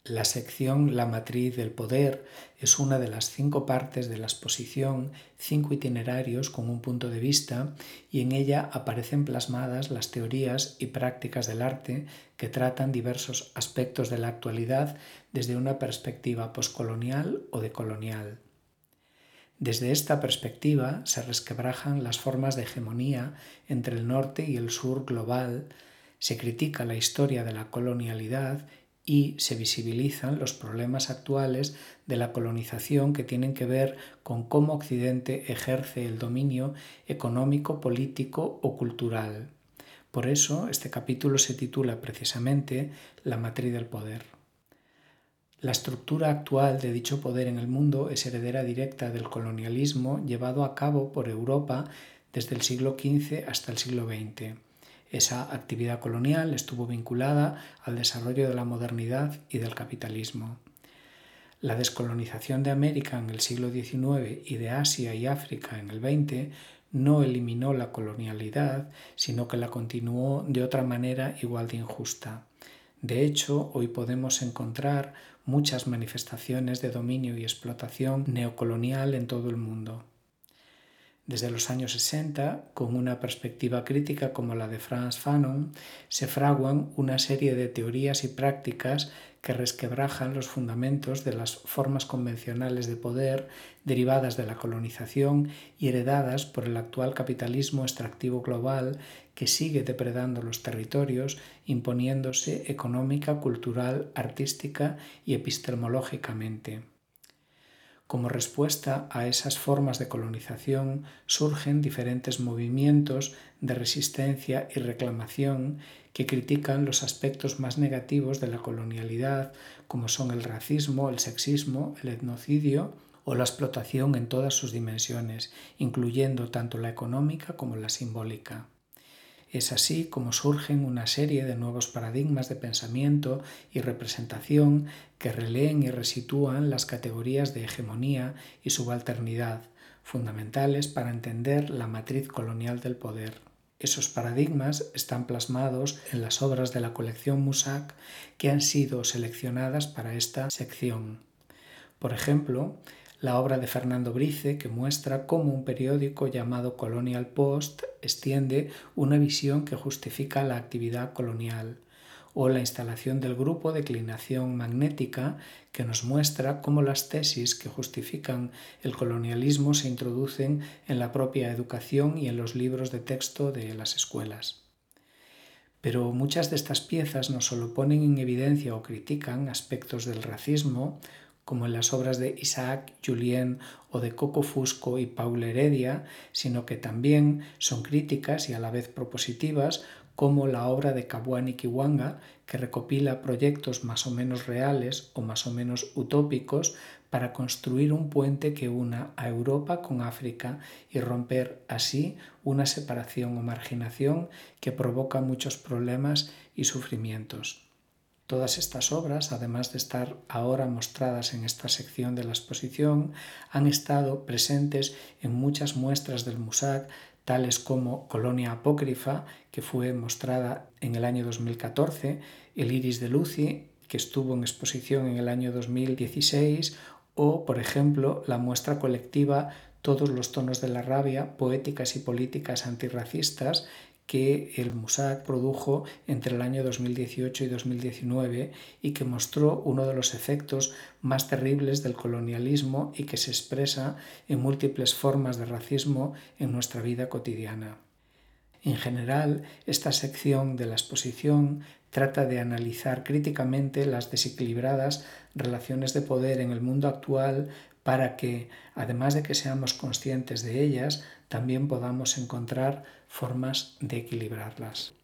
La sección La matriz del poder es una de las 5 partes de la exposición, 5 itinerarios con un punto de vista, y en ella aparecen plasmadas las teorías y prácticas del arte que tratan diversos aspectos de la actualidad desde una perspectiva poscolonial o decolonial. Desde esta perspectiva se resquebrajan las formas de hegemonía entre el norte y el sur global, se critica la historia de la colonialidad y se visibilizan los problemas actuales de la colonización que tienen que ver con cómo Occidente ejerce el dominio económico, político o cultural. Por eso, este capítulo se titula precisamente La matriz del poder. La estructura actual de dicho poder en el mundo es heredera directa del colonialismo llevado a cabo por Europa desde el siglo XV hasta el siglo XX. Esa actividad colonial estuvo vinculada al desarrollo de la modernidad y del capitalismo. La descolonización de América en el siglo XIX y de Asia y África en el XX no eliminó la colonialidad, sino que la continuó de otra manera igual de injusta. De hecho, hoy podemos encontrar muchas manifestaciones de dominio y explotación neocolonial en todo el mundo. Desde los años 60, con una perspectiva crítica como la de Frantz Fanon, se fraguan una serie de teorías y prácticas que resquebrajan los fundamentos de las formas convencionales de poder derivadas de la colonización y heredadas por el actual capitalismo extractivo global que sigue depredando los territorios, imponiéndose económica, cultural, artística y epistemológicamente. Como respuesta a esas formas de colonización surgen diferentes movimientos de resistencia y reclamación que critican los aspectos más negativos de la colonialidad, como son el racismo, el sexismo, el etnocidio o la explotación en todas sus dimensiones, incluyendo tanto la económica como la simbólica. Es así como surgen una serie de nuevos paradigmas de pensamiento y representación que releen y resitúan las categorías de hegemonía y subalternidad, fundamentales para entender la matriz colonial del poder. Esos paradigmas están plasmados en las obras de la colección Musac que han sido seleccionadas para esta sección. Por ejemplo, la obra de Fernando Brice, que muestra cómo un periódico llamado Colonial Post extiende una visión que justifica la actividad colonial, o la instalación del grupo Declinación Magnética, que nos muestra cómo las tesis que justifican el colonialismo se introducen en la propia educación y en los libros de texto de las escuelas. Pero muchas de estas piezas no solo ponen en evidencia o critican aspectos del racismo, como en las obras de Isaac Julien o de Coco Fusco y Paul Heredia, sino que también son críticas y a la vez propositivas, como la obra de Kabuani Kiwanga, que recopila proyectos más o menos reales o más o menos utópicos para construir un puente que una a Europa con África y romper así una separación o marginación que provoca muchos problemas y sufrimientos. Todas estas obras, además de estar ahora mostradas en esta sección de la exposición, han estado presentes en muchas muestras del Musac, tales como Colonia Apócrifa, que fue mostrada en el año 2014, El Iris de Lucy, que estuvo en exposición en el año 2016, o, por ejemplo, la muestra colectiva Todos los tonos de la rabia, poéticas y políticas antirracistas, que el Musac produjo entre el año 2018 y 2019 y que mostró uno de los efectos más terribles del colonialismo y que se expresa en múltiples formas de racismo en nuestra vida cotidiana. En general, esta sección de la exposición trata de analizar críticamente las desequilibradas relaciones de poder en el mundo actual para que, además de que seamos conscientes de ellas, también podamos encontrar formas de equilibrarlas.